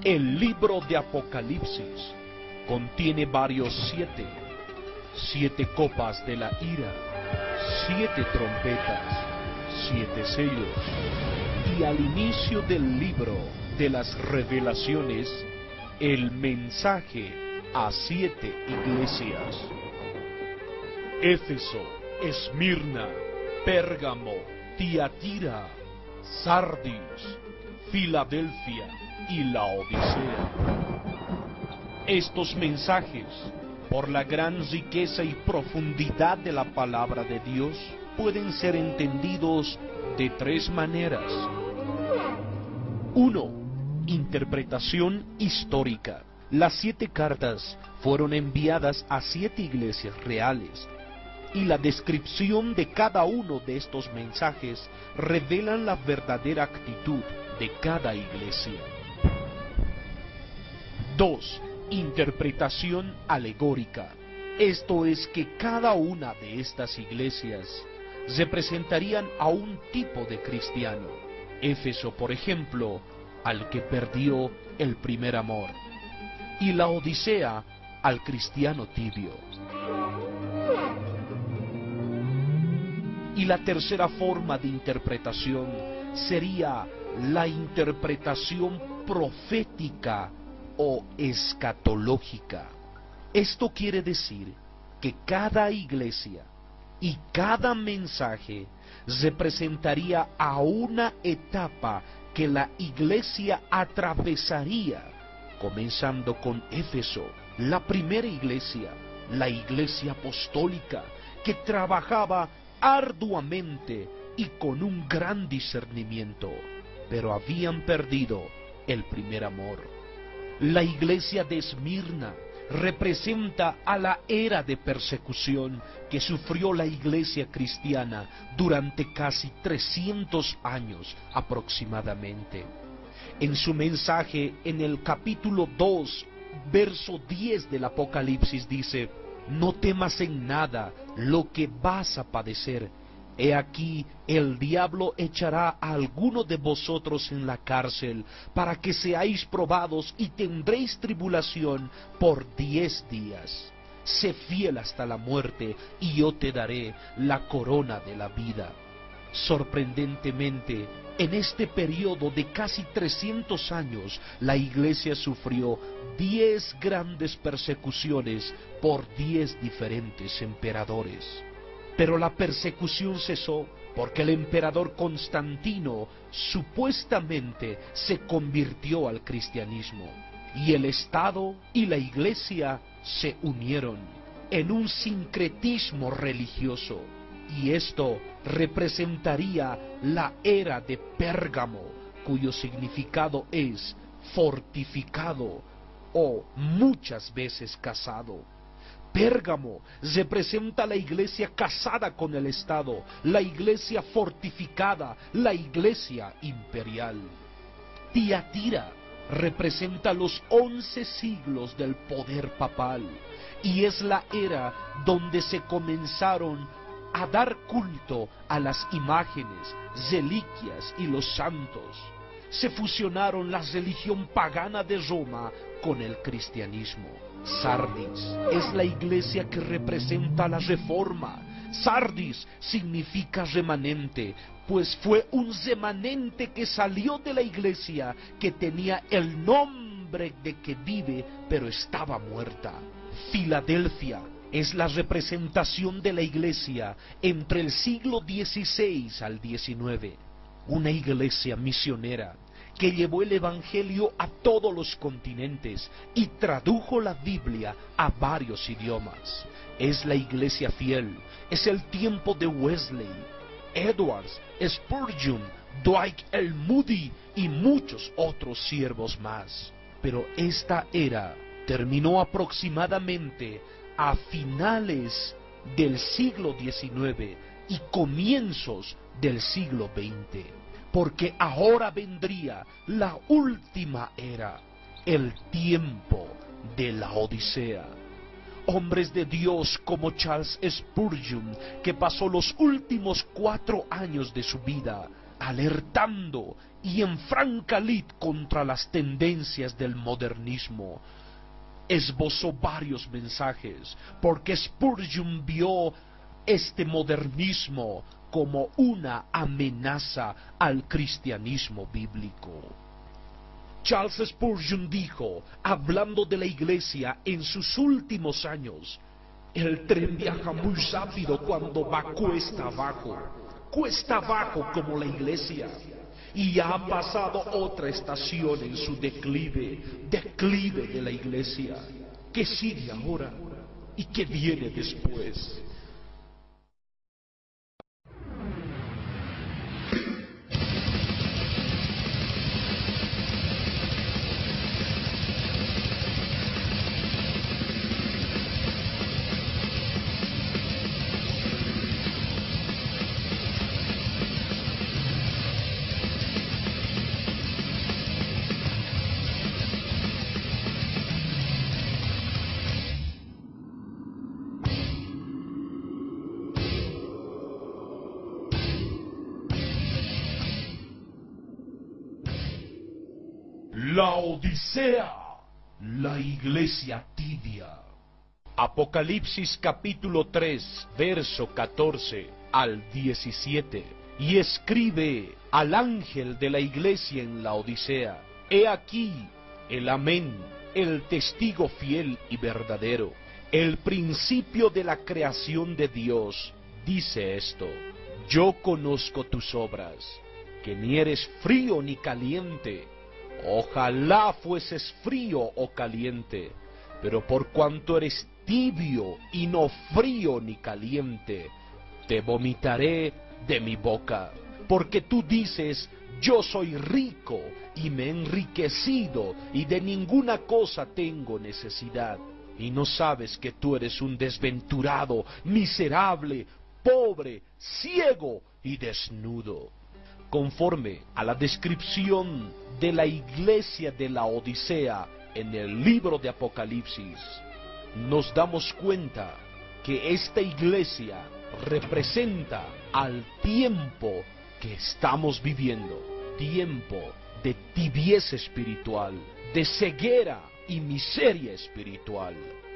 El libro de Apocalipsis contiene varios siete copas de la ira, 7 trompetas, 7 sellos, y al inicio del libro de las revelaciones, el mensaje a 7 iglesias: Éfeso, Esmirna, Pérgamo, Tiatira, Sardis, Filadelfia y Laodicea. Estos mensajes, por la gran riqueza y profundidad de la palabra de Dios, pueden ser entendidos de 3 maneras. 1. Interpretación histórica. Las 7 cartas fueron enviadas a 7 iglesias reales, y la descripción de cada uno de estos mensajes revelan la verdadera actitud de cada iglesia. 2. Interpretación alegórica. Esto es que cada una de estas iglesias representarían a un tipo de cristiano. Éfeso, por ejemplo, al que perdió el primer amor, y la Odisea al cristiano tibio. Y la tercera forma de interpretación sería la interpretación profética o escatológica. Esto quiere decir que cada iglesia y cada mensaje representaría a una etapa que la iglesia atravesaría, comenzando con Éfeso, la primera iglesia, la iglesia apostólica, que trabajaba arduamente y con un gran discernimiento, pero habían perdido el primer amor. La iglesia de Esmirna representa a la era de persecución que sufrió la iglesia cristiana durante casi 300 años aproximadamente. En su mensaje en el capítulo 2, verso 10 del Apocalipsis dice: no temas en nada lo que vas a padecer. He aquí, el diablo echará a alguno de vosotros en la cárcel, para que seáis probados, y tendréis tribulación por 10 días. Sé fiel hasta la muerte, y yo te daré la corona de la vida. Sorprendentemente, en este periodo de casi 300 años, la iglesia sufrió 10 grandes persecuciones por 10 diferentes emperadores. Pero la persecución cesó porque el emperador Constantino supuestamente se convirtió al cristianismo, y el Estado y la iglesia se unieron en un sincretismo religioso, y esto representaría la era de Pérgamo, cuyo significado es fortificado o muchas veces casado. Pérgamo representa la iglesia casada con el Estado, la iglesia fortificada, la iglesia imperial. Tiatira representa los 11 siglos del poder papal, y es la era donde se comenzaron a dar culto a las imágenes, reliquias y los santos. Se fusionaron la religión pagana de Roma con el cristianismo. Sardis es la iglesia que representa la reforma. Sardis significa remanente, pues fue un remanente que salió de la iglesia, que tenía el nombre de que vive, pero estaba muerta. Filadelfia es la representación de la iglesia entre el siglo XVI al XIX, una iglesia misionera que llevó el evangelio a todos los continentes y tradujo la Biblia a varios idiomas. Es la iglesia fiel, es el tiempo de Wesley, Edwards, Spurgeon, Dwight L. Moody y muchos otros siervos más. Pero esta era terminó aproximadamente a finales del siglo XIX y comienzos del siglo XX, porque ahora vendría la última era, el tiempo de la Odisea. Hombres de Dios como Charles Spurgeon, que pasó los últimos 4 años de su vida alertando y en franca lid contra las tendencias del modernismo. Esbozó varios mensajes, porque Spurgeon vio este modernismo como una amenaza al cristianismo bíblico. Charles Spurgeon dijo, hablando de la iglesia en sus últimos años: el tren viaja muy rápido cuando va cuesta abajo como la iglesia, y ya ha pasado otra estación en su declive de la iglesia. ¿Qué sigue ahora y qué viene después? La Odisea, la iglesia tibia. Apocalipsis capítulo 3, verso 14 al 17. Y escribe al ángel de la iglesia en la Odisea: he aquí el Amén, el testigo fiel y verdadero, el principio de la creación de Dios, dice esto: yo conozco tus obras, que ni eres frío ni caliente. Ojalá fueses frío o caliente, pero por cuanto eres tibio y no frío ni caliente, te vomitaré de mi boca. Porque tú dices: yo soy rico y me he enriquecido y de ninguna cosa tengo necesidad, y no sabes que tú eres un desventurado, miserable, pobre, ciego y desnudo. Conforme a la descripción de la iglesia de la Odisea en el libro de Apocalipsis, nos damos cuenta que esta iglesia representa al tiempo que estamos viviendo, tiempo de tibieza espiritual, de ceguera y miseria espiritual.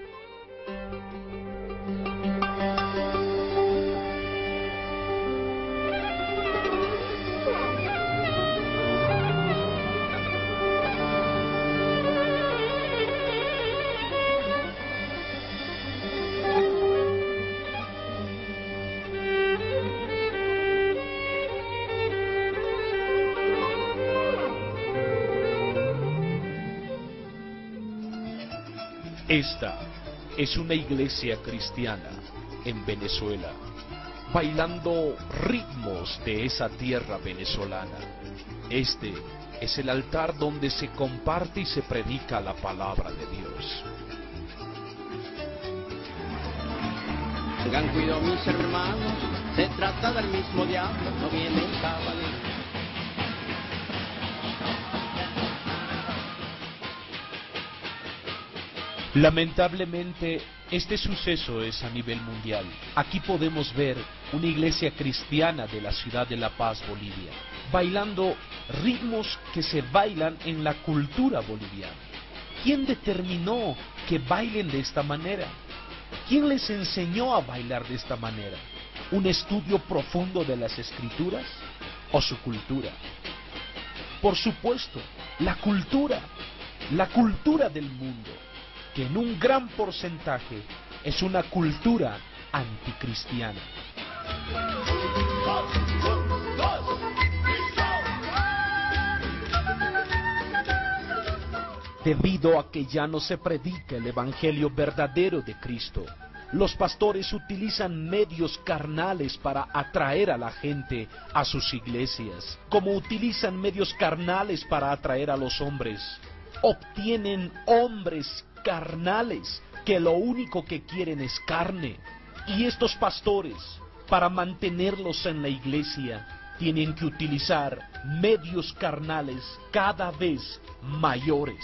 Esta es una iglesia cristiana en Venezuela, bailando ritmos de esa tierra venezolana. Este es el altar donde se comparte y se predica la palabra de Dios. Tengan cuidado, mis hermanos, se trata del mismo diablo, no viene el caballero. Lamentablemente, este suceso es a nivel mundial. Aquí podemos ver una iglesia cristiana de la ciudad de La Paz, Bolivia, bailando ritmos que se bailan en la cultura boliviana. ¿Quién determinó que bailen de esta manera? ¿Quién les enseñó a bailar de esta manera? ¿Un estudio profundo de las escrituras o su cultura? Por supuesto, la cultura del mundo, que en un gran porcentaje es una cultura anticristiana. Debido a que ya no se predica el evangelio verdadero de Cristo, los pastores utilizan medios carnales para atraer a la gente a sus iglesias, como utilizan medios carnales para atraer a los hombres. Obtienen hombres carnales que lo único que quieren es carne, y estos pastores, para mantenerlos en la iglesia, tienen que utilizar medios carnales cada vez mayores.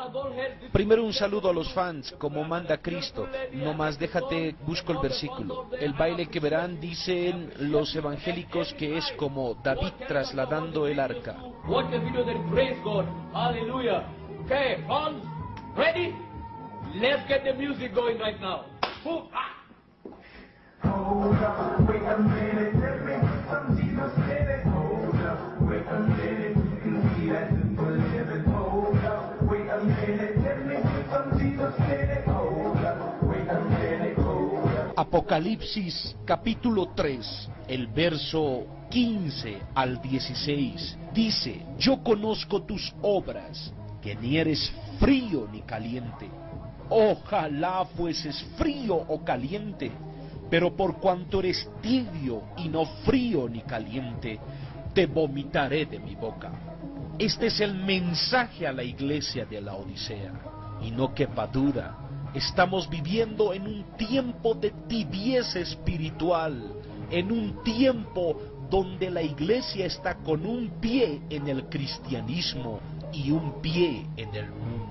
Primero un saludo a los fans, como manda Cristo. Nomás déjate, busco el versículo. El baile que verán, dicen los evangélicos, que es como David trasladando el arca. Watch the video then praise God. Hallelujah. Okay, Hans, ready? Let's get the music going right now. Hold up, wait a minute, let me put some Jesus in it. Hold up, wait a minute, you can see that simple living. Hold up, wait a minute, let me put some Jesus in it. Hold up, wait a minute, hold up. Apocalipsis capítulo 3, el verso 15 al 16, dice: yo conozco tus obras, que ni eres frío ni caliente. Ojalá fueses frío o caliente, pero por cuanto eres tibio y no frío ni caliente, te vomitaré de mi boca. Este es el mensaje a la iglesia de la Odisea, y no quepa duda, estamos viviendo en un tiempo de tibieza espiritual, en un tiempo donde la iglesia está con un pie en el cristianismo y un pie en el mundo.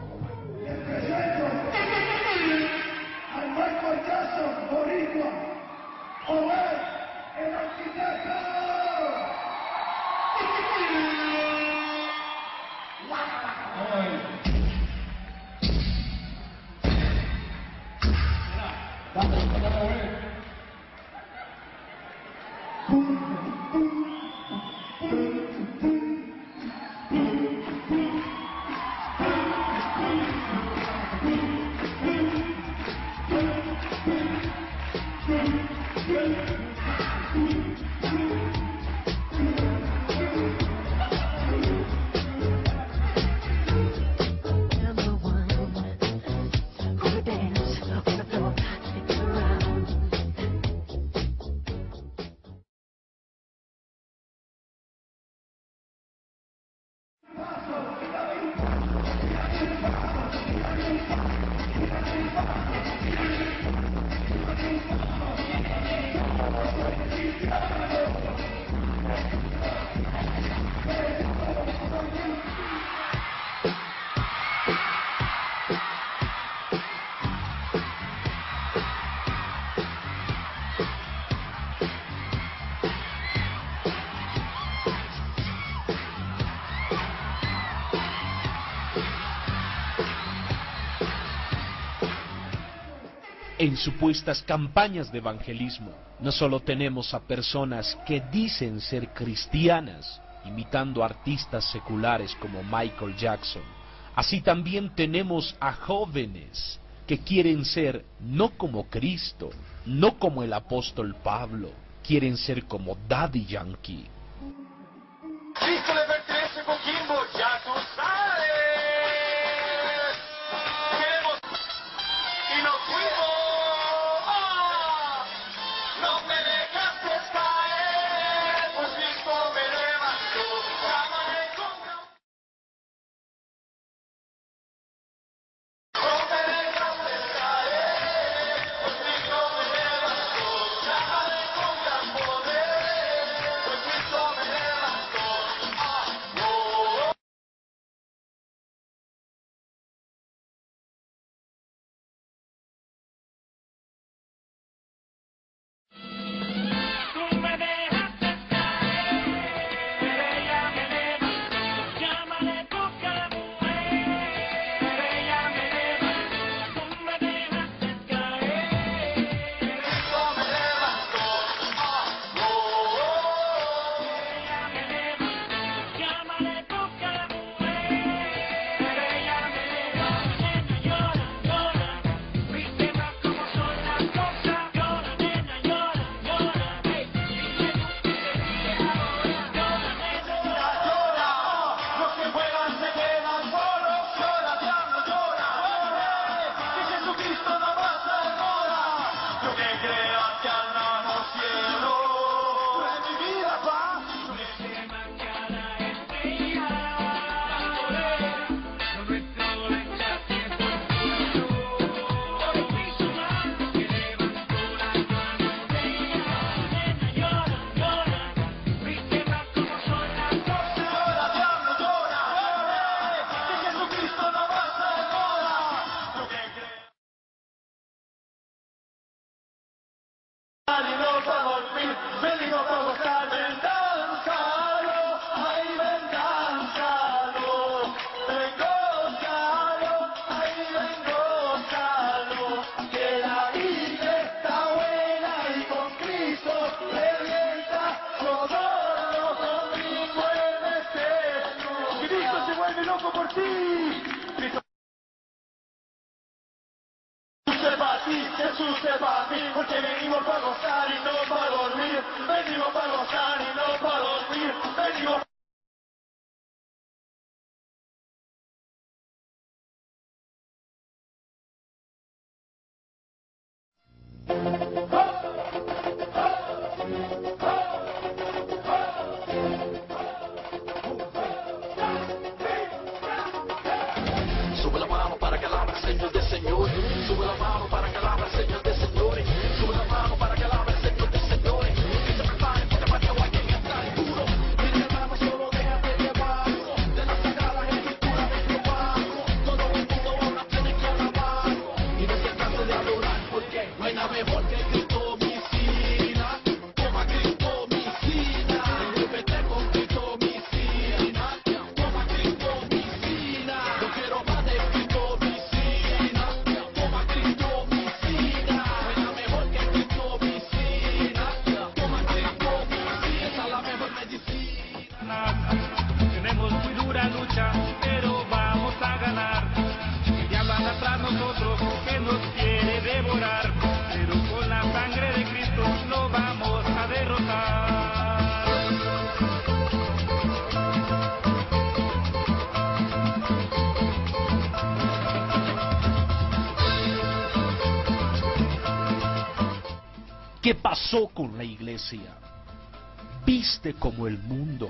En supuestas campañas de evangelismo, no solo tenemos a personas que dicen ser cristianas, imitando artistas seculares como Michael Jackson, así también tenemos a jóvenes que quieren ser no como Cristo, no como el apóstol Pablo, quieren ser como Daddy Yankee. Cristo le pertenece con Kimbo, ya tú sabes. Queremos y nos fuimos. No me dejaste caer, pues Cristo me levantó. Llámame con no me dejaste caer, pues Cristo me levantó. Llámame con gran poder, pues Cristo me levantó. vuelve loco por ti. Cristo se va a ti, Jesús se va a ti, porque venimos para gozar y no para dormir. Venimos para gozar y no para dormir. Venimos. Sube la mano para que alabe al Señor de señores. Sube la mano para que alabe al Señor de señores. Sube la mano para que alabe al Señor de señores. Que se preparen porque María va a estar duro. Mi hermano, solo déjate llevar de las sagradas escrituras de Jehová. Todo el mundo ahora tiene que alabar y no se canse de adorar, porque no hay nada mejor que Cristo Micina. Toma Cristo Micina. Vete con Cristo Micina. Toma Cristo Micina. Yo quiero más de Cristo Micina. Toma Cristo Micina. No hay nada mejor que Cristo Micina. Toma Cristo Micina. Esa es la mejor medicina. Tenemos muy dura lucha, pero vamos a ganar. El diablo anda tras nosotros, que nos quiere devorar, pero con la sangre de Cristo lo vamos a derrotar. ¿Qué pasó con la iglesia? Viste como el mundo,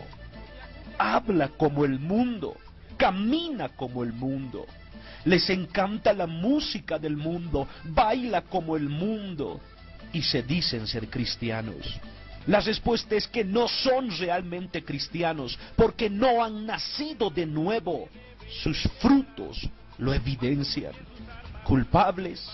habla como el mundo, camina como el mundo, les encanta la música del mundo, baila como el mundo y se dicen ser cristianos. La respuesta es que no son realmente cristianos porque no han nacido de nuevo. Sus frutos lo evidencian. Culpables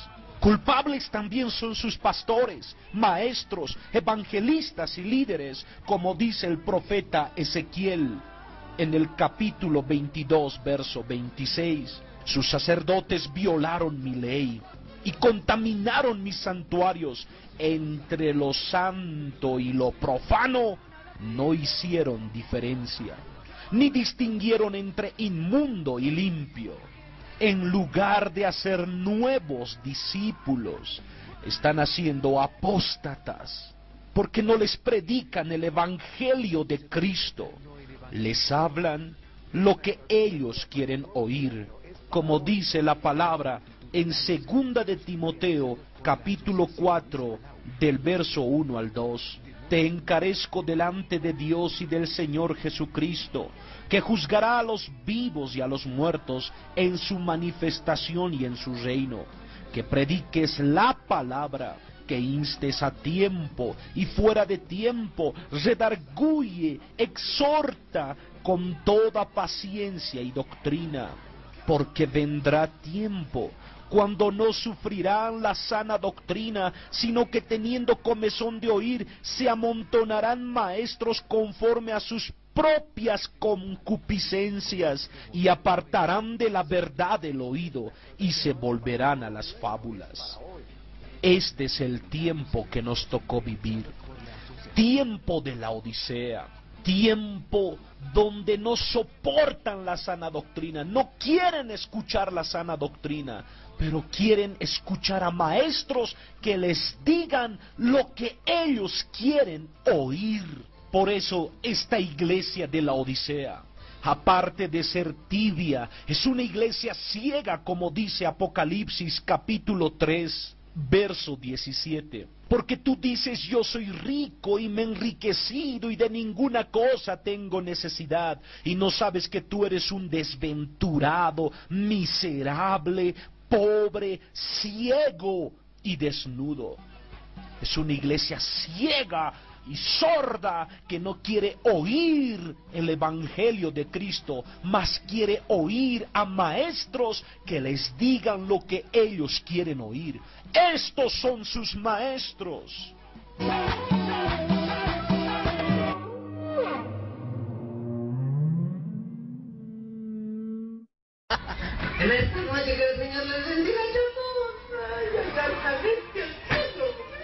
también son sus pastores, maestros, evangelistas y líderes, como dice el profeta Ezequiel en el capítulo 22, verso 26. Sus sacerdotes violaron mi ley y contaminaron mis santuarios. Entre lo santo y lo profano no hicieron diferencia, ni distinguieron entre inmundo y limpio. En lugar de hacer nuevos discípulos, están haciendo apóstatas, porque no les predican el evangelio de Cristo. Les hablan lo que ellos quieren oír, como dice la palabra en 2 de Timoteo, capítulo 4, del verso 1 al 2. Te encarezco delante de Dios y del Señor Jesucristo, que juzgará a los vivos y a los muertos en su manifestación y en su reino, que prediques la palabra, que instes a tiempo y fuera de tiempo, redarguye, exhorta con toda paciencia y doctrina, porque vendrá tiempo cuando no sufrirán la sana doctrina, sino que teniendo comezón de oír, se amontonarán maestros conforme a sus propias concupiscencias, y apartarán de la verdad el oído, y se volverán a las fábulas. Este es el tiempo que nos tocó vivir, tiempo de la Odisea, tiempo donde no soportan la sana doctrina, no quieren escuchar la sana doctrina, pero quieren escuchar a maestros que les digan lo que ellos quieren oír. Por eso esta iglesia de la Odisea, aparte de ser tibia, es una iglesia ciega, como dice Apocalipsis capítulo 3, verso 17. Porque tú dices, yo soy rico y me he enriquecido y de ninguna cosa tengo necesidad, y no sabes que tú eres un desventurado, miserable, pobre, ciego y desnudo. Es una iglesia ciega y sorda que no quiere oír el evangelio de Cristo, mas quiere oír a maestros que les digan lo que ellos quieren oír. Estos son sus maestros. En esta noche que el Señor les bendiga a exactamente el cielo.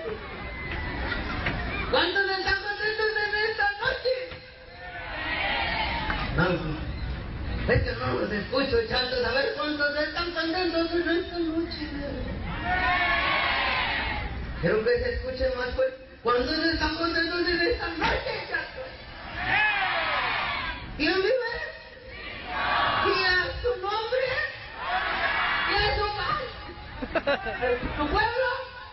¿Cuántos están contentos en esta noche? hermano, los escucho echando a ver cuántos están contentos en esta noche. Quiero que se escuche más fuerte. ¿Cuántos están contentos en esta noche, chato? ¿Quién vive? ¿Y a tu nombre? ¿Y a tu padre? ¿Tu pueblo?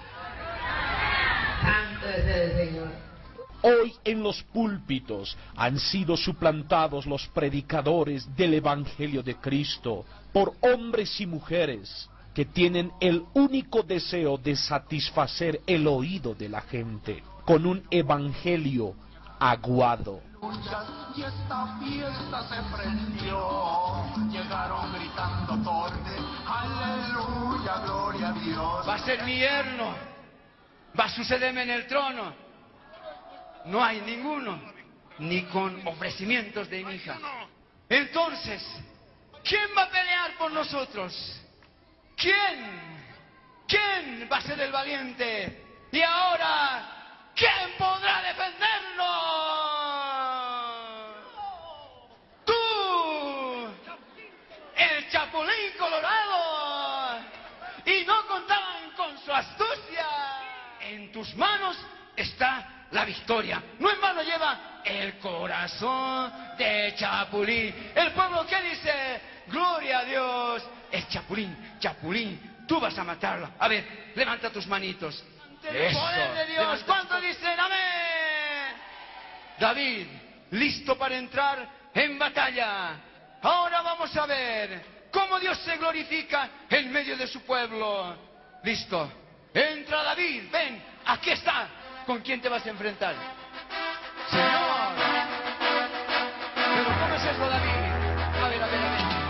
Santo es el Señor. Hoy en los púlpitos han sido suplantados los predicadores del Evangelio de Cristo por hombres y mujeres que tienen el único deseo de satisfacer el oído de la gente con un evangelio aguado. Y esta fiesta se prendió, llegaron gritando todos, aleluya, gloria a Dios. Va a ser mi yerno, va a sucederme en el trono. No hay ninguno, ni con ofrecimientos de mi hija. Entonces, ¿quién va a pelear por nosotros? ¿Quién va a ser el valiente? Y ahora, ¿quién podrá defendernos? ¡Tú! ¡El Chapulín Colorado! Y no contaban con su astucia. En tus manos está la victoria. No en vano lleva el corazón de Chapulín. El pueblo que dice, gloria a Dios. Es Chapulín, tú vas a matarlo. A ver, levanta tus manitos. El poder de Dios. ¿Cuántos dicen amén? David, listo para entrar en batalla. Ahora vamos a ver cómo Dios se glorifica en medio de su pueblo. Listo. Entra David, ven, aquí está. ¿Con quién te vas a enfrentar? Señor. Pero ¿cómo es eso, David? A ver.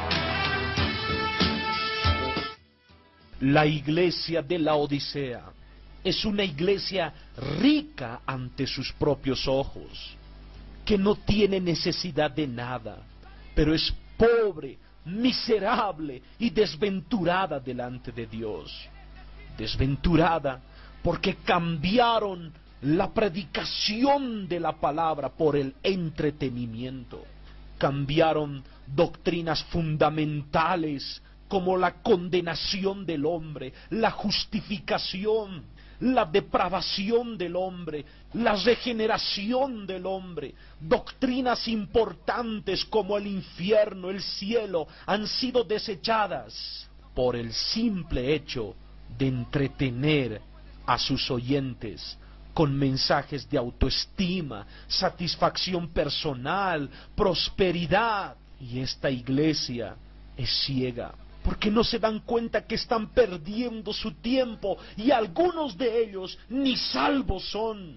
La iglesia de la Odisea es una iglesia rica ante sus propios ojos, que no tiene necesidad de nada, pero es pobre, miserable y desventurada delante de Dios. Desventurada porque cambiaron la predicación de la palabra por el entretenimiento. Cambiaron doctrinas fundamentales como la condenación del hombre, la justificación, la depravación del hombre, la regeneración del hombre. Doctrinas importantes como el infierno, el cielo, han sido desechadas por el simple hecho de entretener a sus oyentes con mensajes de autoestima, satisfacción personal, prosperidad. Y esta iglesia es ciega, porque no se dan cuenta que están perdiendo su tiempo y algunos de ellos ni salvos son.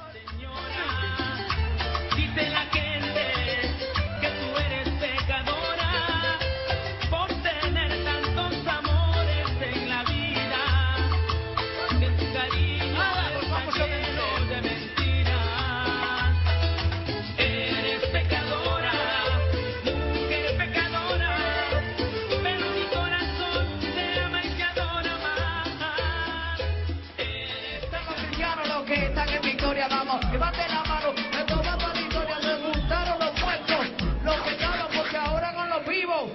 Señora, dice la gente que tú eres pecadora por tener tantos amores en la vida, que tu cariño está lleno de mentiras. Eres pecadora, mujer pecadora, pero mi corazón te ama y te adora más. Estamos cristianos los que están en victoria, vamos, levante la mano, me toman la victoria, les gustaron los muertos, los que estaban, porque ahora con los vivos,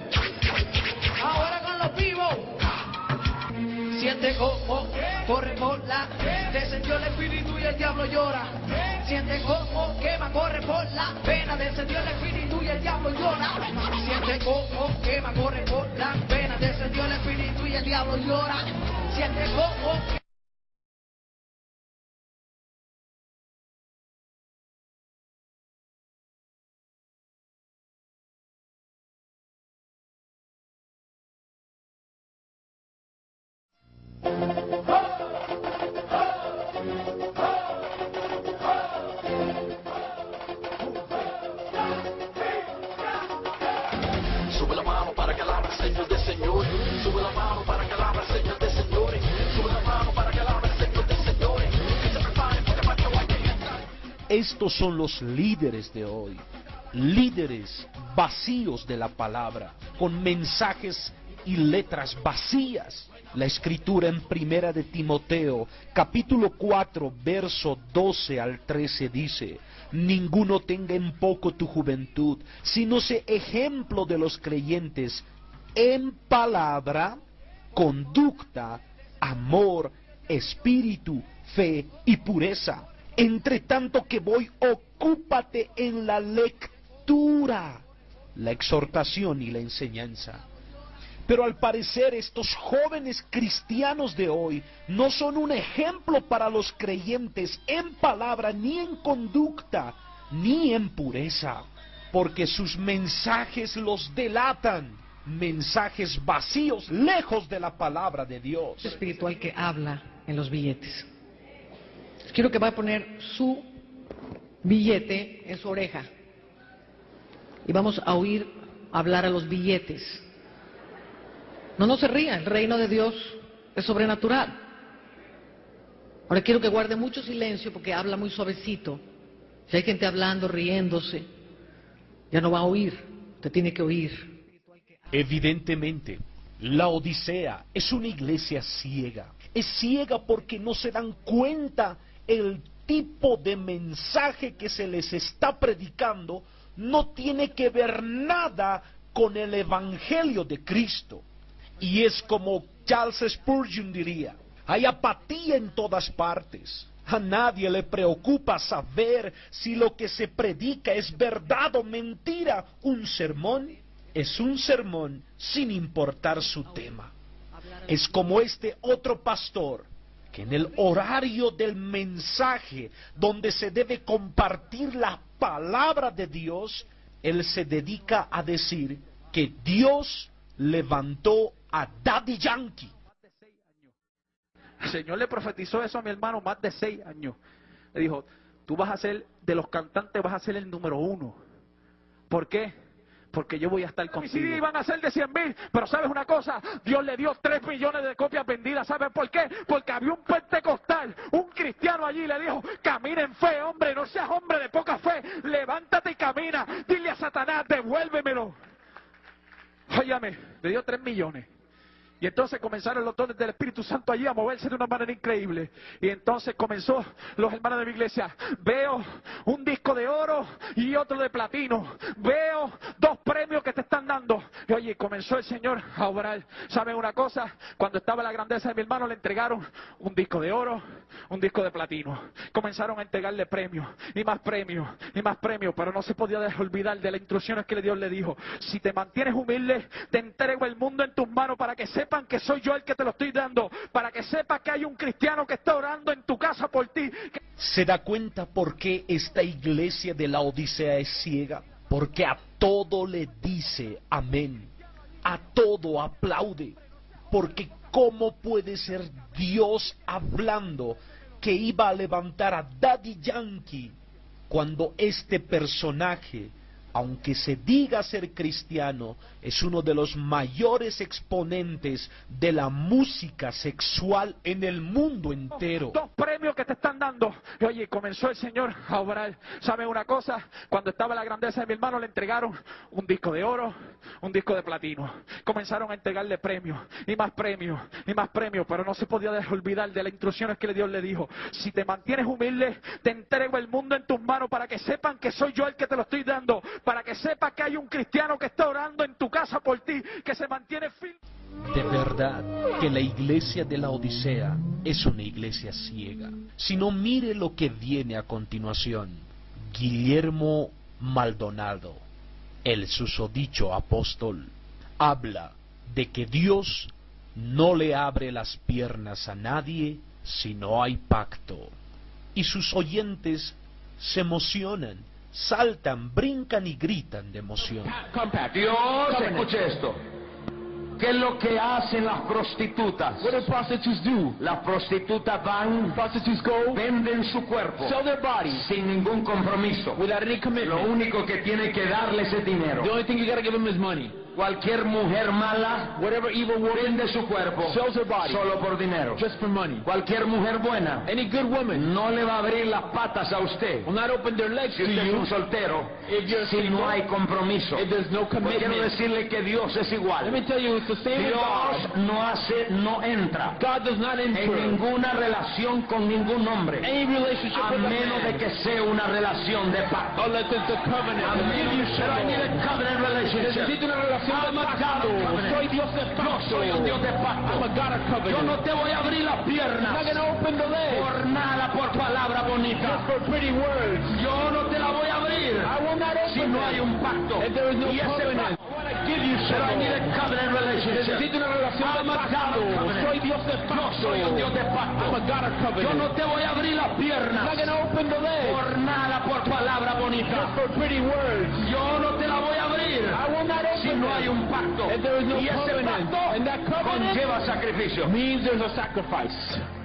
siente como corre por la, descendió el espíritu y el diablo llora, siente como quema, corre por la pena, descendió el espíritu y el diablo llora, siente como quema, corre por la pena, descendió el espíritu y el diablo llora, siente como Sube la mano para que alabe al Señor de Señores. Sube la mano para que alabe al Señor de Señores. Sube la mano para que alabe al Señor de Señores. Que se preparen porque para que vayan. Estos son los líderes de hoy, líderes vacíos de la palabra, con mensajes y letras vacías. La escritura en Primera de Timoteo, capítulo 4, verso 12 al 13 dice: Ninguno tenga en poco tu juventud, sino sé ejemplo de los creyentes en palabra, conducta, amor, espíritu, fe y pureza. Entre tanto que voy, ocúpate en la lectura, la exhortación y la enseñanza. Pero al parecer estos jóvenes cristianos de hoy no son un ejemplo para los creyentes en palabra, ni en conducta, ni en pureza, porque sus mensajes los delatan, mensajes vacíos, lejos de la palabra de Dios. Espiritual que habla en los billetes. Quiero que vaya a poner su billete en su oreja y vamos a oír hablar a los billetes. No se ría, el reino de Dios es sobrenatural. Ahora quiero que guarde mucho silencio porque habla muy suavecito. Si hay gente hablando, riéndose, ya no va a oír, usted tiene que oír. Evidentemente, la Odisea es una iglesia ciega. Es ciega porque no se dan cuenta el tipo de mensaje que se les está predicando no tiene que ver nada con el Evangelio de Cristo. Y es como Charles Spurgeon diría, hay apatía en todas partes. A nadie le preocupa saber si lo que se predica es verdad o mentira. Un sermón es un sermón sin importar su tema. Es como este otro pastor que en el horario del mensaje donde se debe compartir la palabra de Dios, él se dedica a decir que Dios levantó a Daddy Yankee. El Señor le profetizó eso a mi hermano más de 6 años. Le dijo, tú vas a ser, de los cantantes vas a ser el número 1. ¿Por qué? Porque yo voy a estar contigo. Sí, iban a ser de 100,000, pero ¿sabes una cosa? Dios le dio 3 millones de copias vendidas. ¿Sabes por qué? Porque había un pentecostal, un cristiano allí, le dijo, camina en fe, hombre, no seas hombre de poca fe, levántate y camina, dile a Satanás, devuélvemelo. Óyame, le dio 3 millones. Y entonces comenzaron los dones del Espíritu Santo allí a moverse de una manera increíble. Y entonces comenzó los hermanos de mi iglesia. Veo un disco de oro y otro de platino. Veo 2 premios que te están dando. Y oye, comenzó el Señor a obrar. ¿Saben una cosa? Cuando estaba la grandeza de mi hermano le entregaron un disco de oro, un disco de platino. Comenzaron a entregarle premios y más premios y más premios. Pero no se podía olvidar de las instrucciones que Dios le dijo. Si te mantienes humilde, te entrego el mundo en tus manos para que sepas que soy yo el que te lo estoy dando, para que sepas que hay un cristiano que está orando en tu casa por ti. ¿Se da cuenta por qué esta iglesia de la Odisea es ciega? Porque a todo le dice amén, a todo aplaude, porque ¿cómo puede ser Dios hablando que iba a levantar a Daddy Yankee cuando este personaje, aunque se diga ser cristiano, es uno de los mayores exponentes de la música sexual en el mundo entero? 2 premios que te están dando. Y oye, comenzó el Señor a obrar. ¿Saben una cosa? Cuando estaba la grandeza de mi hermano le entregaron un disco de oro, un disco de platino. Comenzaron a entregarle premios y más premios y más premios, pero no se podía olvidar de las instrucciones que Dios le dijo. Si te mantienes humilde, te entrego el mundo en tus manos para que sepan que soy yo el que te lo estoy dando, para que sepas que hay un cristiano que está orando en tu casa por ti, que se mantiene firme. De verdad que la iglesia de la Odisea es una iglesia ciega. Si no, mire lo que viene a continuación. Guillermo Maldonado, el susodicho apóstol, habla de que Dios no le abre las piernas a nadie si no hay pacto. Y sus oyentes se emocionan, saltan, brincan y gritan de emoción. Dios, escuche esto. ¿Qué es lo que hacen las prostitutas? What do prostitutes do? Las prostitutas van, prostitutes go, venden su cuerpo, sell their bodies, sin ningún compromiso. Without any commitment. Lo único que tiene que darles es dinero. The only thing you gotta give them is money. Cualquier mujer mala Whatever evil woman vende su cuerpo sells her body solo por dinero. just for money. Cualquier mujer buena Any good woman no le va a abrir las patas a usted will not open their legs si to usted es you un soltero, if you're si no single, hay compromiso. if there's no Pues quiero commitment. decirle que Dios es Let igual. me tell you, it's the same with Dios God. no entra God does not en enter ninguna relación con ningún hombre, any relationship a with a menos de man que sea una relación de pacto. unless it's a covenant. A menos, pero I need a covenant relationship. Necesito una relación de I'm a God pacto. of covenant. Soy Dios de Yo pacto. soy un Dios de pacto. I'm a God of Yo covenant. no te voy a abrir las I'm not piernas going to open the legs por nada, por palabra bonita. just for pretty words. Yo no te la voy a abrir I will not open si no them hay un pacto. if there is no Y ese covenant. pacto, I want to give you pero I need something. a covenant relationship. Necesito una relación de I'm a God pacto. of covenant. Soy Dios de Yo pacto. soy un Dios de pacto. I'm a God of Yo covenant. no te voy a abrir las I'm piernas not going to open the legs por nada, por palabra just bonita. for pretty words. Yo no te la voy a abrir I will not si open no hay them un pacto. if there is no Y ese covenant. pacto And that covenant conlleva sacrificio. means there's a sacrifice.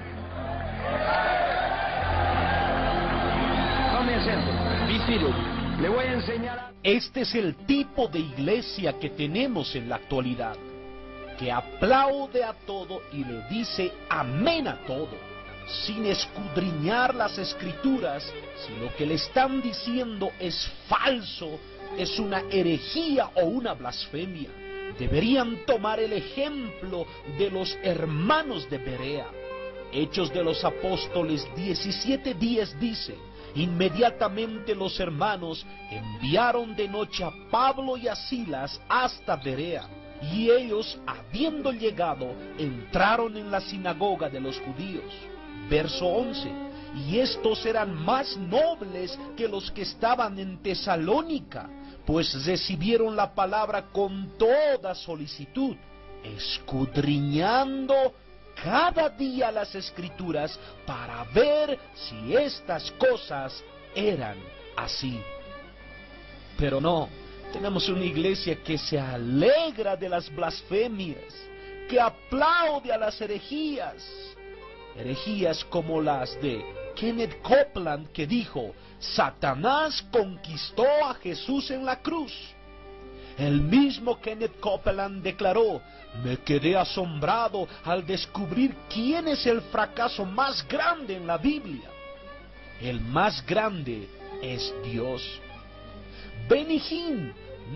Tome asiento. Be seated. Le voy a enseñar a... Este es el tipo de iglesia que tenemos en la actualidad, que aplaude a todo y le dice amén a todo, sin escudriñar las escrituras, si lo que le están diciendo es falso, es una herejía o una blasfemia. Deberían tomar el ejemplo de los hermanos de Berea. Hechos de los Apóstoles 17:10 dice: inmediatamente los hermanos enviaron de noche a Pablo y a Silas hasta Berea, y ellos, habiendo llegado, entraron en la sinagoga de los judíos. Verso 11: y estos eran más nobles que los que estaban en Tesalónica, pues recibieron la palabra con toda solicitud, escudriñando cada día las escrituras para ver si estas cosas eran así. Pero no, tenemos una iglesia que se alegra de las blasfemias, que aplaude a las herejías. Herejías como las de Kenneth Copeland, que dijo: Satanás conquistó a Jesús en la cruz. El mismo Kenneth Copeland declaró: me quedé asombrado al descubrir quién es el fracaso más grande en la Biblia. El más grande es Dios. Benny Hinn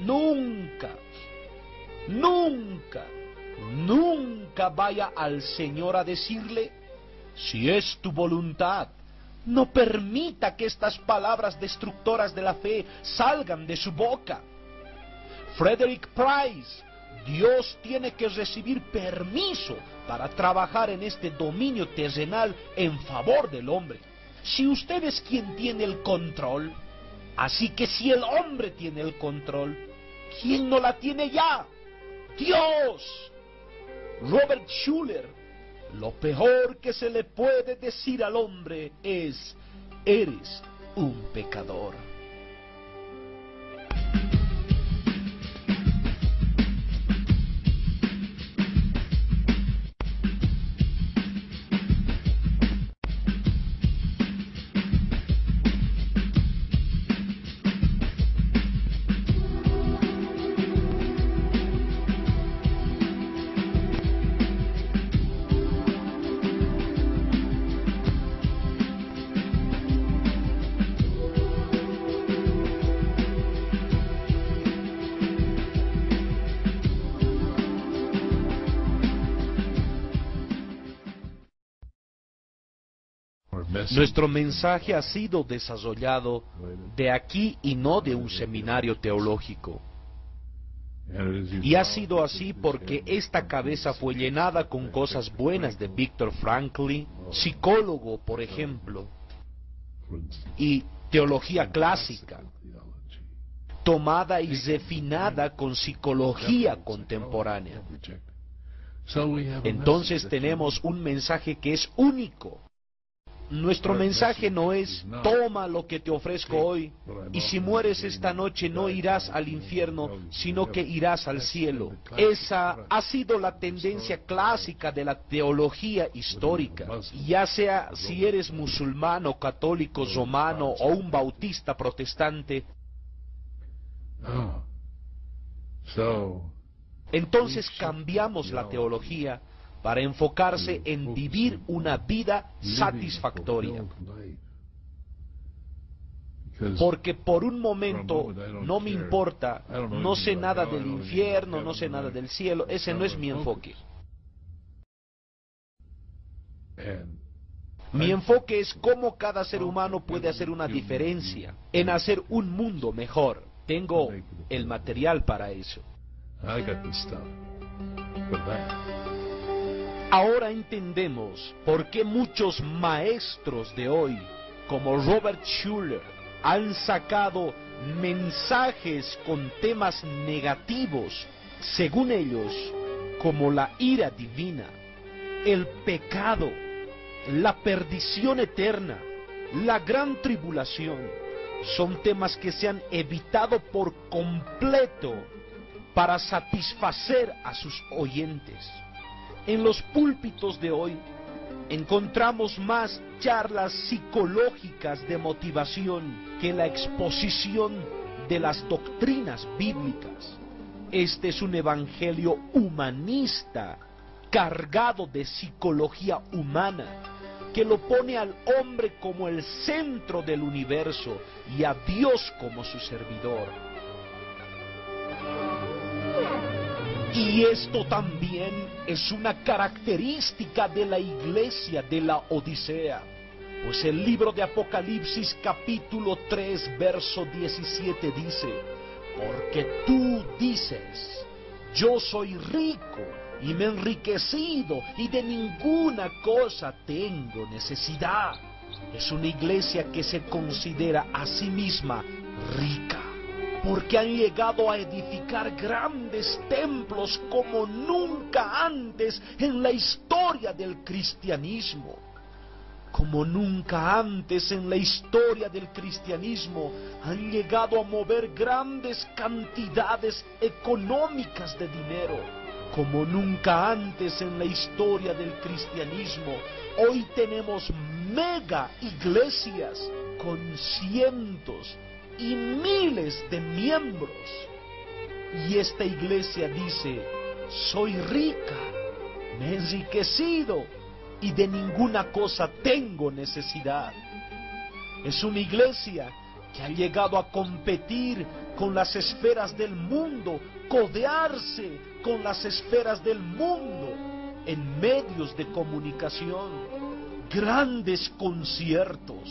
nunca vaya al Señor a decirle: si es tu voluntad, no permita que estas palabras destructoras de la fe salgan de su boca. Frederick Price: Dios tiene que recibir permiso para trabajar en este dominio terrenal en favor del hombre. Si usted es quien tiene el control, así que si el hombre tiene el control, ¿quién no la tiene ya? Dios. Robert Schuller: lo peor que se le puede decir al hombre es: eres un pecador. Nuestro mensaje ha sido desarrollado de aquí y no de un seminario teológico. Y ha sido así porque esta cabeza fue llenada con cosas buenas de Viktor Frankl, psicólogo, por ejemplo, y teología clásica, tomada y refinada con psicología contemporánea. Entonces tenemos un mensaje que es único. Nuestro mensaje no es: toma lo que te ofrezco hoy, y si mueres esta noche no irás al infierno, sino que irás al cielo. Esa ha sido la tendencia clásica de la teología histórica, ya sea si eres musulmán o católico romano o un bautista protestante. Entonces cambiamos la teología para enfocarse en vivir una vida satisfactoria. Porque por un momento no me importa, no sé nada del infierno, no sé nada del cielo, ese no es mi enfoque. Mi enfoque es cómo cada ser humano puede hacer una diferencia en hacer un mundo mejor. Tengo el material para eso. Ahora entendemos por qué muchos maestros de hoy, como Robert Schuller, han sacado mensajes con temas negativos, según ellos, como la ira divina, el pecado, la perdición eterna, la gran tribulación. Son temas que se han evitado por completo para satisfacer a sus oyentes. En los púlpitos de hoy encontramos más charlas psicológicas de motivación que la exposición de las doctrinas bíblicas. Este es un evangelio humanista, cargado de psicología humana, que lo pone al hombre como el centro del universo y a Dios como su servidor. Y esto también es una característica de la iglesia de la Odisea, pues el libro de Apocalipsis capítulo 3 verso 17 dice: porque tú dices, yo soy rico y me he enriquecido y de ninguna cosa tengo necesidad. Es una iglesia que se considera a sí misma rica, porque han llegado a edificar grandes templos como nunca antes en la historia del cristianismo. Como nunca antes en la historia del cristianismo han llegado a mover grandes cantidades económicas de dinero. Como nunca antes en la historia del cristianismo, hoy tenemos mega iglesias con cientos y miles de miembros. Y esta iglesia dice: soy rica, me he enriquecido y de ninguna cosa tengo necesidad. Es una iglesia que ha llegado a competir con las esferas del mundo, codearse con las esferas del mundo en medios de comunicación, grandes conciertos,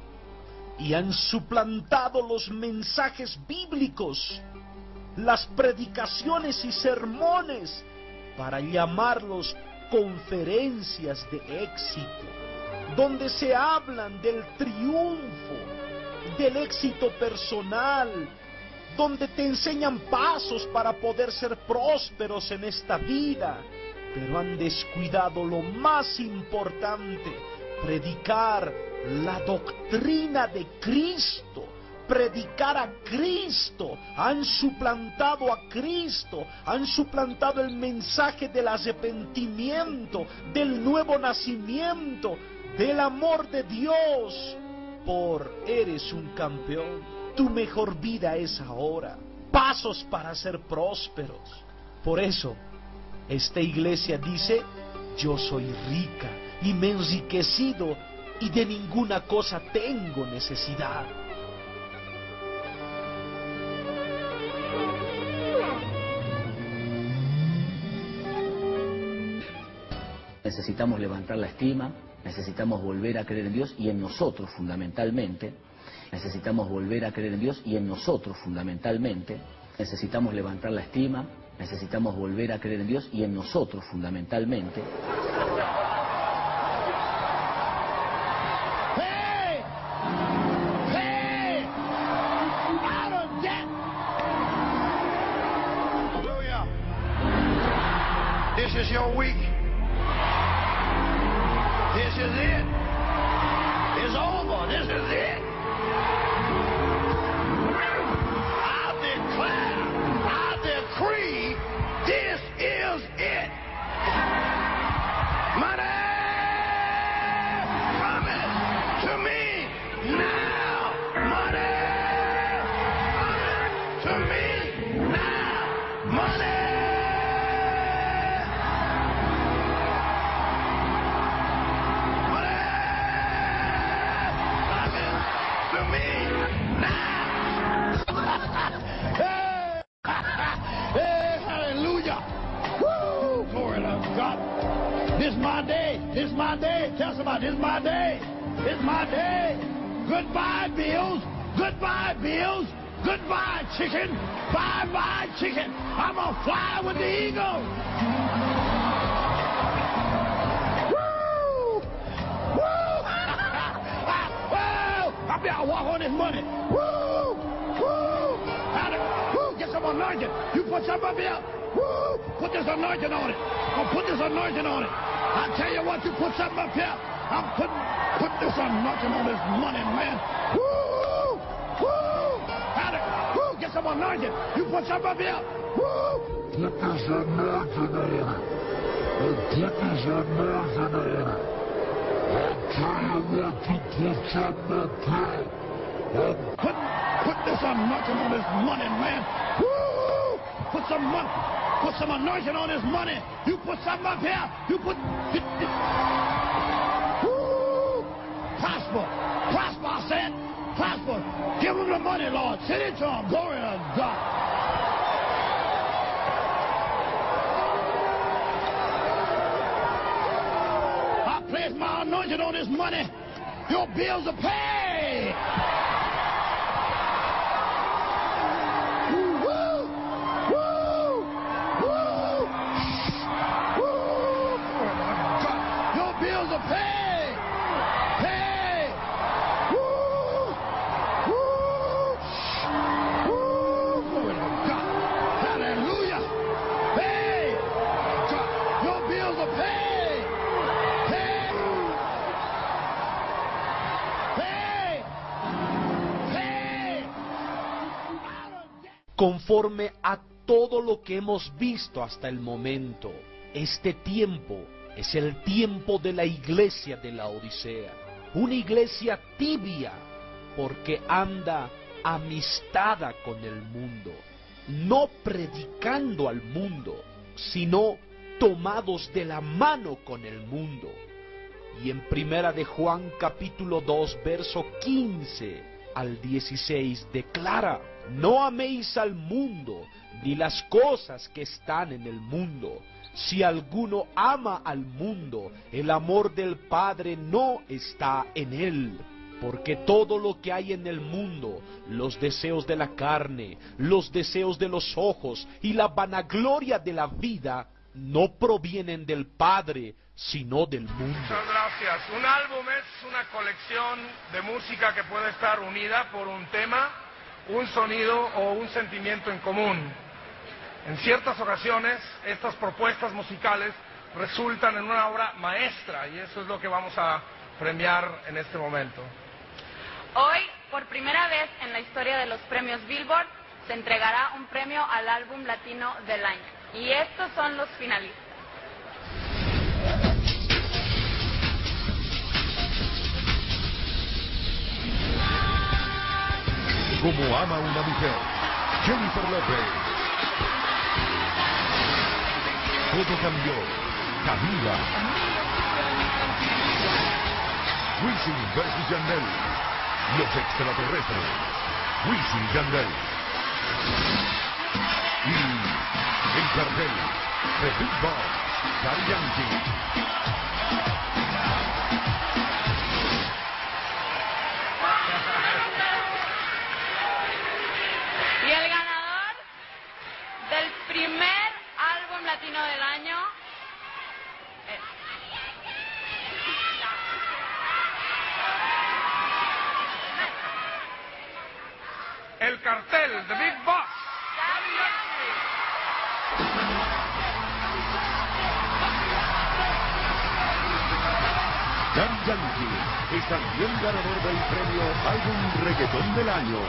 y han suplantado los mensajes bíblicos, las predicaciones y sermones, para llamarlos conferencias de éxito, donde se hablan del triunfo, del éxito personal, donde te enseñan pasos para poder ser prósperos en esta vida, pero han descuidado lo más importante: predicar la doctrina de Cristo, predicar a Cristo. Han suplantado a Cristo, han suplantado el mensaje del arrepentimiento, del nuevo nacimiento, del amor de Dios, por eres un campeón. Tu mejor vida es ahora. Pasos para ser prósperos. Por eso, esta iglesia dice: yo soy rica y me he enriquecido y de ninguna cosa tengo necesidad. Necesitamos levantar la estima, necesitamos volver a creer en Dios y en nosotros fundamentalmente. Necesitamos volver a creer en Dios y en nosotros fundamentalmente. Necesitamos levantar la estima, necesitamos volver a creer en Dios y en nosotros fundamentalmente. Hey! Hey! Out of debt! Hallelujah. This is your week. This is it. It's over. This is it. I decree, this is it. Money coming to me now. Money coming to me now. Money This is my day. This is my day. Tell somebody, this is my day. This is my day. Goodbye, bills. Goodbye, bills. Goodbye, chicken. Bye-bye, chicken. I'm going to fly with the eagle. Woo! Woo! Woo! I'll be out walk on this money. Woo! Woo! Woo! Get some anointing. You put something up here. Woo! Put this anointing on it. I'll put this anointing on it. I tell you what, you put something up here. I'm put this anointing on this money, man. Woo! Woo! Woo! Get some anointing. You put something up here. Woo! Put this anointing on it. And put this anointing on it. I'll tell you what, you put something up here. Put this anointing on this money, man. Woo! Put some money. Put some anointing on this money. You put something up here. You put... Woo! Prosper. Prosper, I said. Prosper. Give them the money, Lord. Send it to them. Glory to God. I place my anointing on this money. Your bills are paid. Conforme a todo lo que hemos visto hasta el momento, este tiempo es el tiempo de la iglesia de la Odisea. Una iglesia tibia, porque anda amistada con el mundo, no predicando al mundo, sino tomados de la mano con el mundo. Y en Primera de Juan capítulo 2, verso 15 al 16 declara: no améis al mundo, ni las cosas que están en el mundo. Si alguno ama al mundo, el amor del Padre no está en él. Porque todo lo que hay en el mundo, los deseos de la carne, los deseos de los ojos y la vanagloria de la vida, no provienen del Padre, sino del mundo. Muchas gracias. Un álbum es una colección de música que puede estar unida por un tema, un sonido o un sentimiento en común. En ciertas ocasiones, estas propuestas musicales resultan en una obra maestra, y eso es lo que vamos a premiar en este momento. Hoy, por primera vez en la historia de los premios Billboard, se entregará un premio al álbum latino del año. Y estos son los finalistas. Como ama una mujer, Jennifer López. Todo cambió, Camila. Wisin versus Yandel. Los extraterrestres, Wisin y Yandel. Y el cartel, The Big Boss, Daddy Yankee. Y el ganador del primer álbum latino del año El cartel, The Big Boss. Daddy Yankee es también ganador del premio Álbum Reggaetón del Año.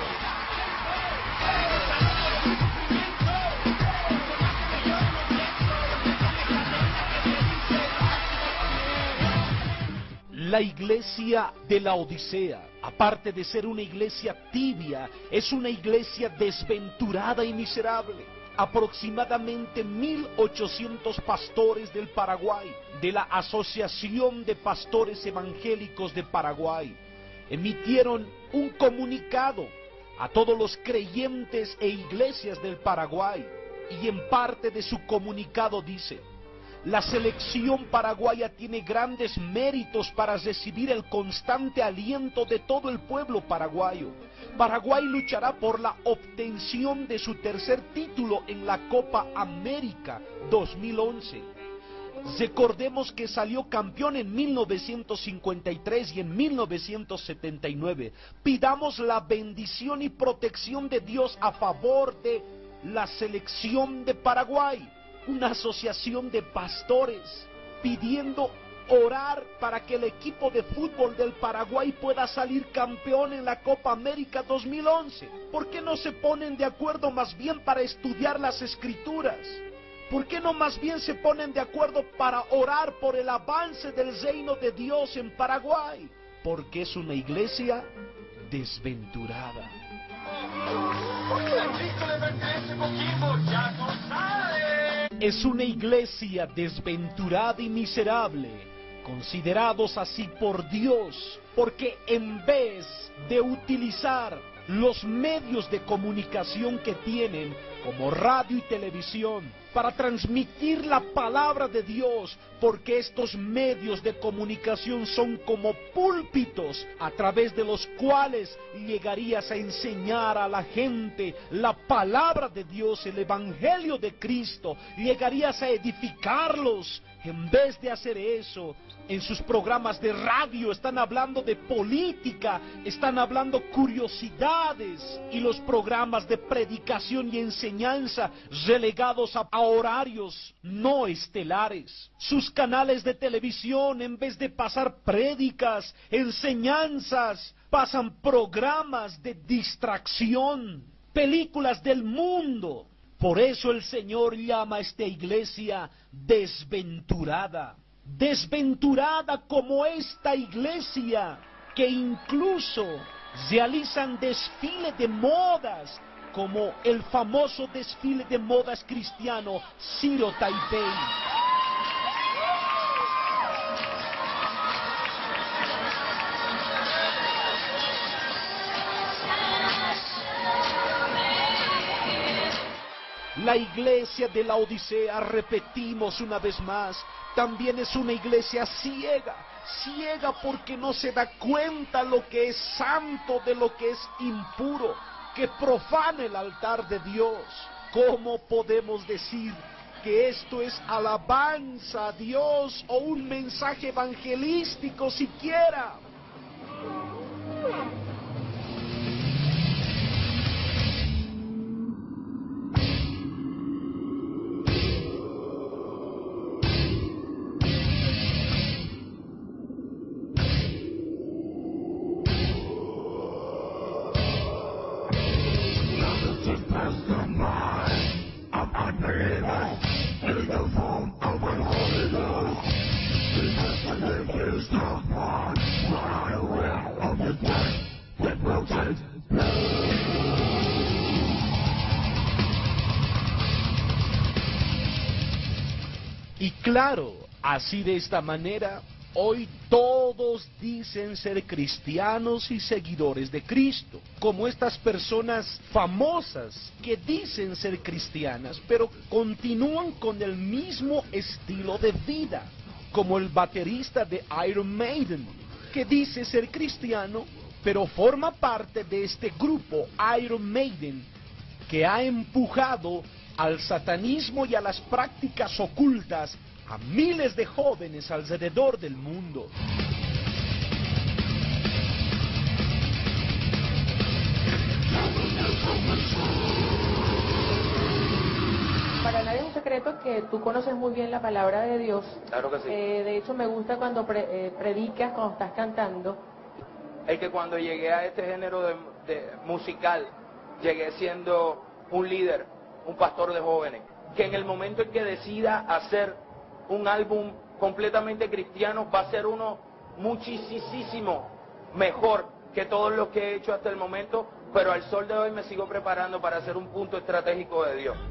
La iglesia de la Odisea, aparte de ser una iglesia tibia, es una iglesia desventurada y miserable. Aproximadamente 1.800 pastores del Paraguay, de la Asociación de Pastores Evangélicos de Paraguay, emitieron un comunicado a todos los creyentes e iglesias del Paraguay, y en parte de su comunicado dice: La selección paraguaya tiene grandes méritos para recibir el constante aliento de todo el pueblo paraguayo. Paraguay luchará por la obtención de su tercer título en la Copa América 2011. Recordemos que salió campeón en 1953 y en 1979. Pidamos la bendición y protección de Dios a favor de la selección de Paraguay. Una asociación de pastores pidiendo orar para que el equipo de fútbol del Paraguay pueda salir campeón en la Copa América 2011. ¿Por qué no se ponen de acuerdo más bien para estudiar las Escrituras? ¿Por qué no más bien se ponen de acuerdo para orar por el avance del reino de Dios en Paraguay? Porque es una iglesia desventurada. Es una iglesia desventurada y miserable, considerados así por Dios, porque en vez de utilizar los medios de comunicación que tienen, como radio y televisión, para transmitir la palabra de Dios, porque estos medios de comunicación son como púlpitos a través de los cuales llegarías a enseñar a la gente la palabra de Dios, el evangelio de Cristo, llegarías a edificarlos. En vez de hacer eso, en sus programas de radio están hablando de política, están hablando curiosidades, y los programas de predicación y enseñanza relegados a horarios no estelares. Sus canales de televisión, en vez de pasar prédicas, enseñanzas, pasan programas de distracción, películas del mundo. Por eso el Señor llama a esta iglesia desventurada. Desventurada como esta iglesia, que incluso realizan desfile de modas, como el famoso desfile de modas cristiano Ciro Taipei. La iglesia de la Odisea, repetimos una vez más, también es una iglesia ciega. Ciega porque no se da cuenta lo que es santo de lo que es impuro, que profana el altar de Dios. ¿Cómo podemos decir que esto es alabanza a Dios o un mensaje evangelístico siquiera? Y claro, así de esta manera, hoy todos dicen ser cristianos y seguidores de Cristo, como estas personas famosas que dicen ser cristianas, pero continúan con el mismo estilo de vida, como el baterista de Iron Maiden, que dice ser cristiano, pero forma parte de este grupo Iron Maiden, que ha empujado al satanismo y a las prácticas ocultas a miles de jóvenes alrededor del mundo. Para nadie es un secreto que tú conoces muy bien la palabra de Dios. Claro que sí. De hecho, me gusta cuando predicas, cuando estás cantando. El que cuando llegué a este género de musical, llegué siendo un líder, un pastor de jóvenes, que en el momento en que decida hacer un álbum completamente cristiano, va a ser uno muchísimo mejor que todos los que he hecho hasta el momento, pero al sol de hoy me sigo preparando para hacer un punto estratégico de Dios.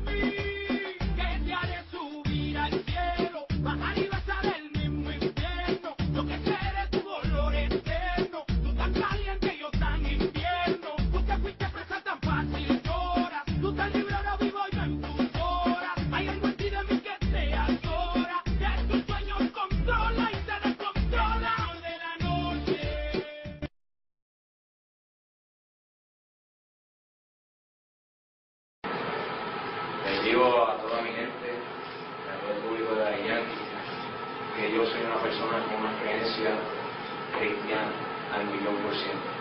persona con una creencia cristiana al 1,000,000%.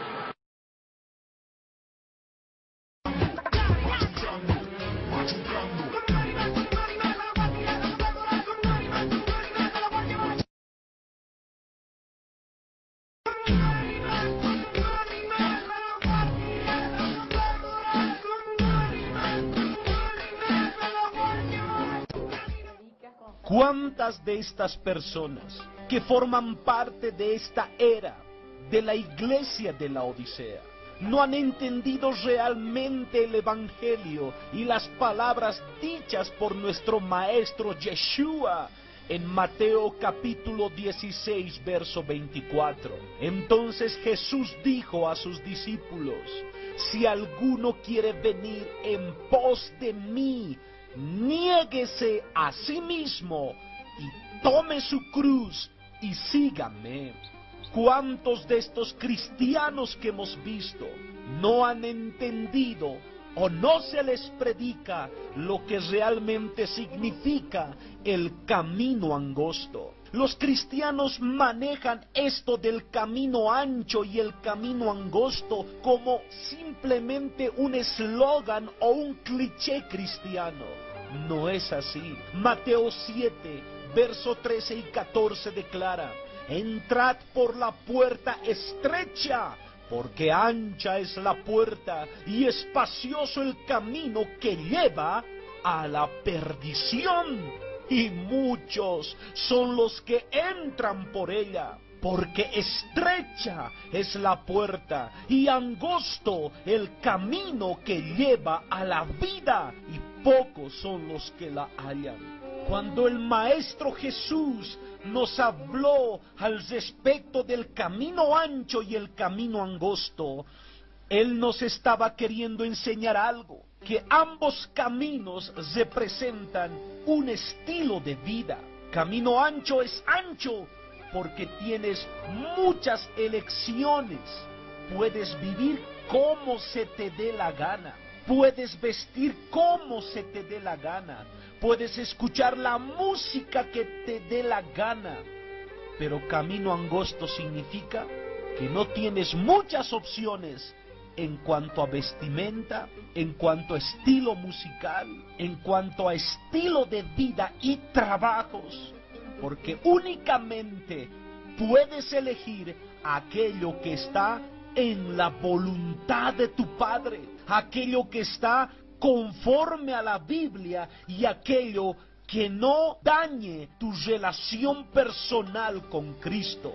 ¿Cuántas de estas personas que forman parte de esta era de la iglesia de la Odisea no han entendido realmente el Evangelio y las palabras dichas por nuestro Maestro Yeshua en Mateo capítulo 16, verso 24? Entonces Jesús dijo a sus discípulos: si alguno quiere venir en pos de mí, niéguese a sí mismo y tome su cruz y sígame. ¿Cuántos de estos cristianos que hemos visto no han entendido o no se les predica lo que realmente significa el camino angosto? Los cristianos manejan esto del camino ancho y el camino angosto como simplemente un eslogan o un cliché cristiano. No es así. Mateo 7, verso 13 y 14 declara: entrad por la puerta estrecha, porque ancha es la puerta y espacioso el camino que lleva a la perdición, y muchos son los que entran por ella. Porque estrecha es la puerta y angosto el camino que lleva a la vida, y pocos son los que la hallan. Cuando el Maestro Jesús nos habló al respecto del camino ancho y el camino angosto, Él nos estaba queriendo enseñar algo, que ambos caminos representan un estilo de vida. Camino ancho es ancho porque tienes muchas elecciones. Puedes vivir como se te dé la gana. Puedes vestir como se te dé la gana. Puedes escuchar la música que te dé la gana. Pero camino angosto significa que no tienes muchas opciones en cuanto a vestimenta, en cuanto a estilo musical, en cuanto a estilo de vida y trabajos. Porque únicamente puedes elegir aquello que está en la voluntad de tu Padre, aquello que está conforme a la Biblia y aquello que no dañe tu relación personal con Cristo.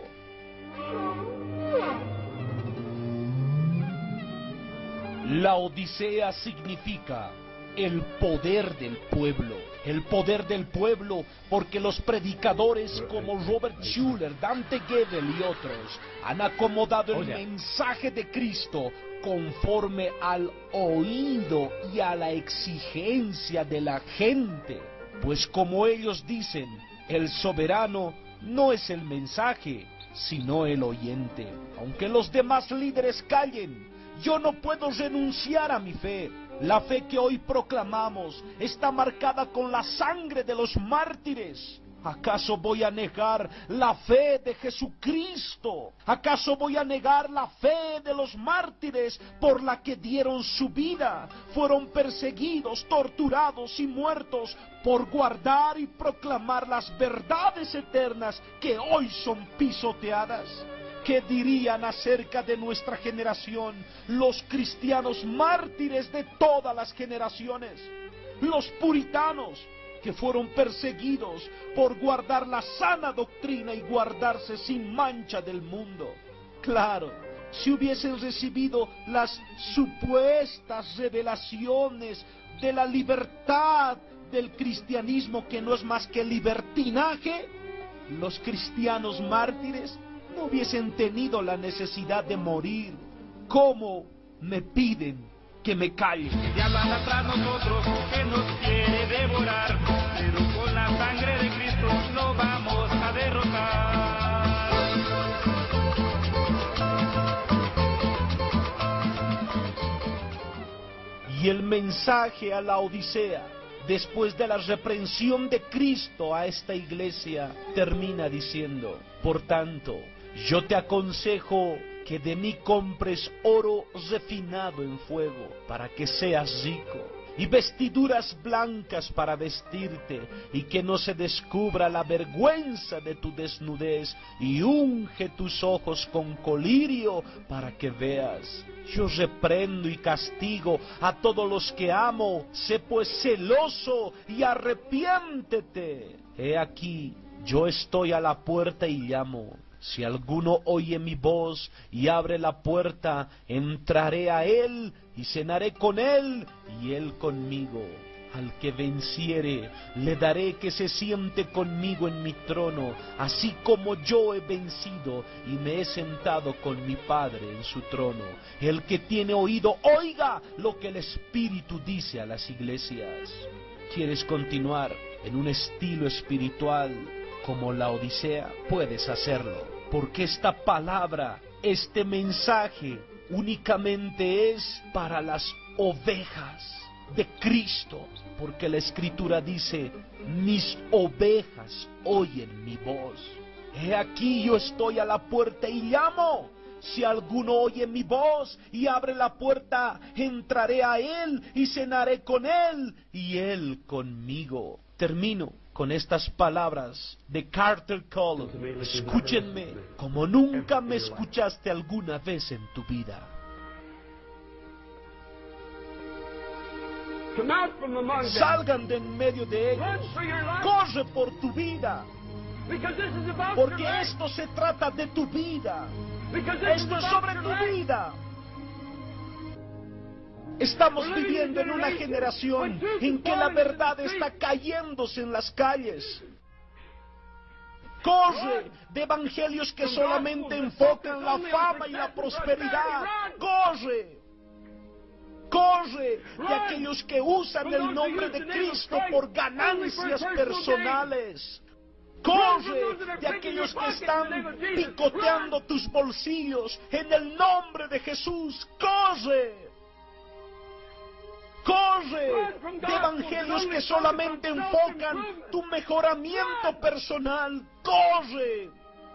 La Odisea significa el poder del pueblo. El poder del pueblo porque los predicadores como Robert Schuller, Dante Gebel y otros han acomodado el mensaje de Cristo conforme al oído y a la exigencia de la gente. Pues como ellos dicen, el soberano no es el mensaje, sino el oyente. Aunque los demás líderes callen, yo no puedo renunciar a mi fe. La fe que hoy proclamamos está marcada con la sangre de los mártires. ¿Acaso voy a negar la fe de Jesucristo? ¿Acaso voy a negar la fe de los mártires por la que dieron su vida? Fueron perseguidos, torturados y muertos por guardar y proclamar las verdades eternas que hoy son pisoteadas. ¿Qué dirían acerca de nuestra generación los cristianos mártires de todas las generaciones? Los puritanos que fueron perseguidos por guardar la sana doctrina y guardarse sin mancha del mundo. Claro, si hubiesen recibido las supuestas revelaciones de la libertad del cristianismo, que no es más que libertinaje, los cristianos mártires no hubiesen tenido la necesidad de morir. ¿Cómo me piden que me calle? Y hablan atrás nosotros que nos quiere devorar, pero con la sangre de Cristo lo vamos a derrotar. Y el mensaje a la Odisea después de la reprensión de Cristo a esta iglesia, termina diciendo: por tanto, yo te aconsejo que de mí compres oro refinado en fuego, para que seas rico, y vestiduras blancas para vestirte, y que no se descubra la vergüenza de tu desnudez, y unge tus ojos con colirio para que veas. Yo reprendo y castigo a todos los que amo. Sé pues celoso y arrepiéntete. He aquí, yo estoy a la puerta y llamo. Si alguno oye mi voz y abre la puerta, entraré a él y cenaré con él y él conmigo. Al que venciere, le daré que se siente conmigo en mi trono, así como yo he vencido y me he sentado con mi Padre en su trono. El que tiene oído, oiga lo que el Espíritu dice a las iglesias. ¿Quieres continuar en un estilo espiritual como la Odisea? Puedes hacerlo, porque esta palabra, este mensaje, únicamente es para las ovejas de Cristo, porque la Escritura dice: mis ovejas oyen mi voz. He aquí, yo estoy a la puerta y llamo. Si alguno oye mi voz y abre la puerta, entraré a él y cenaré con él y él conmigo. Termino con estas palabras de Carter Collins. Escúchenme como nunca me escuchaste alguna vez en tu vida. Salgan de en medio de ellos. Corre por tu vida, porque esto se trata de tu vida. Esto es sobre tu vida. Estamos viviendo en una generación en que la verdad está cayéndose en las calles. Corre de evangelios que solamente enfocan la fama y la prosperidad. Corre. Corre de aquellos que usan el nombre de Cristo por ganancias personales. Corre de aquellos que están picoteando tus bolsillos en el nombre de Jesús. Corre. Corre de evangelios que solamente enfocan tu mejoramiento personal. Corre.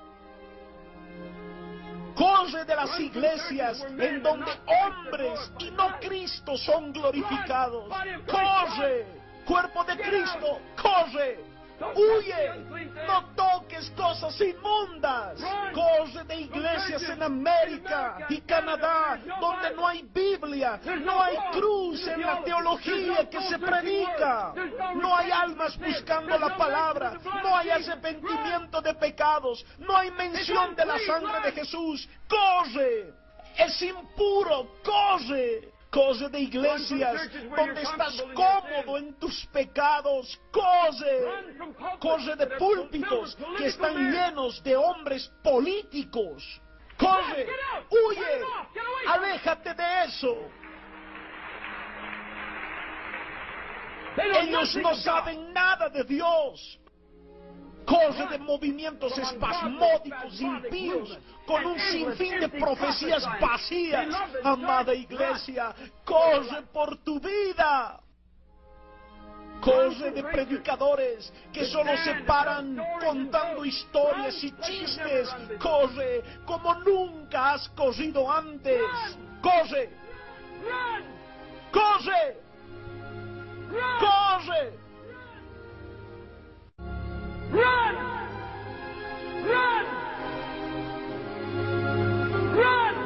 Corre de las iglesias en donde hombres y no Cristo son glorificados. Corre, cuerpo de Cristo, corre. Huye, no toques cosas inmundas. Corre de iglesias en América y Canadá donde no hay Biblia, no hay cruz en la teología que se predica, no hay almas buscando la palabra, no hay arrepentimiento de pecados, no hay mención de la sangre de Jesús. Corre, es impuro, corre. Corre de iglesias donde estás cómodo en tus pecados. Corre. Corre de púlpitos que están llenos de hombres políticos. Corre. Huye. Aléjate de eso. Ellos no saben nada de Dios. Corre de movimientos espasmódicos, impíos, con un sinfín de profecías vacías. Amada iglesia, corre por tu vida. Corre de predicadores que solo se paran contando historias y chistes. Corre como nunca has corrido antes. Corre. Corre. Corre. Run! Run! Run!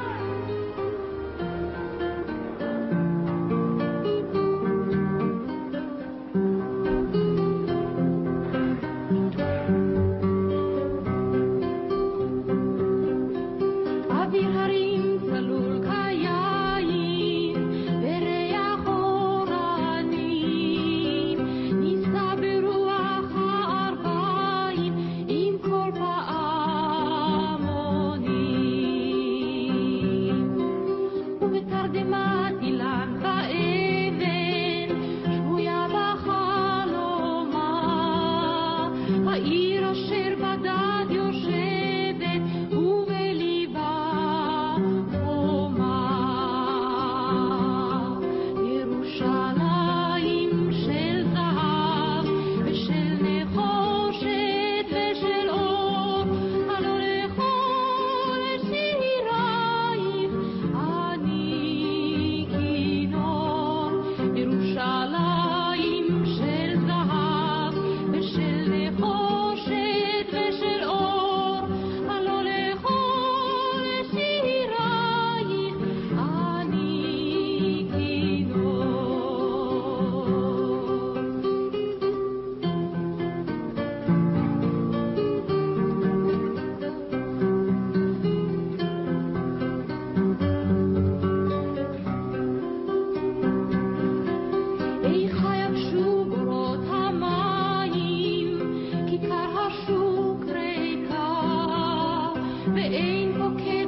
invoqué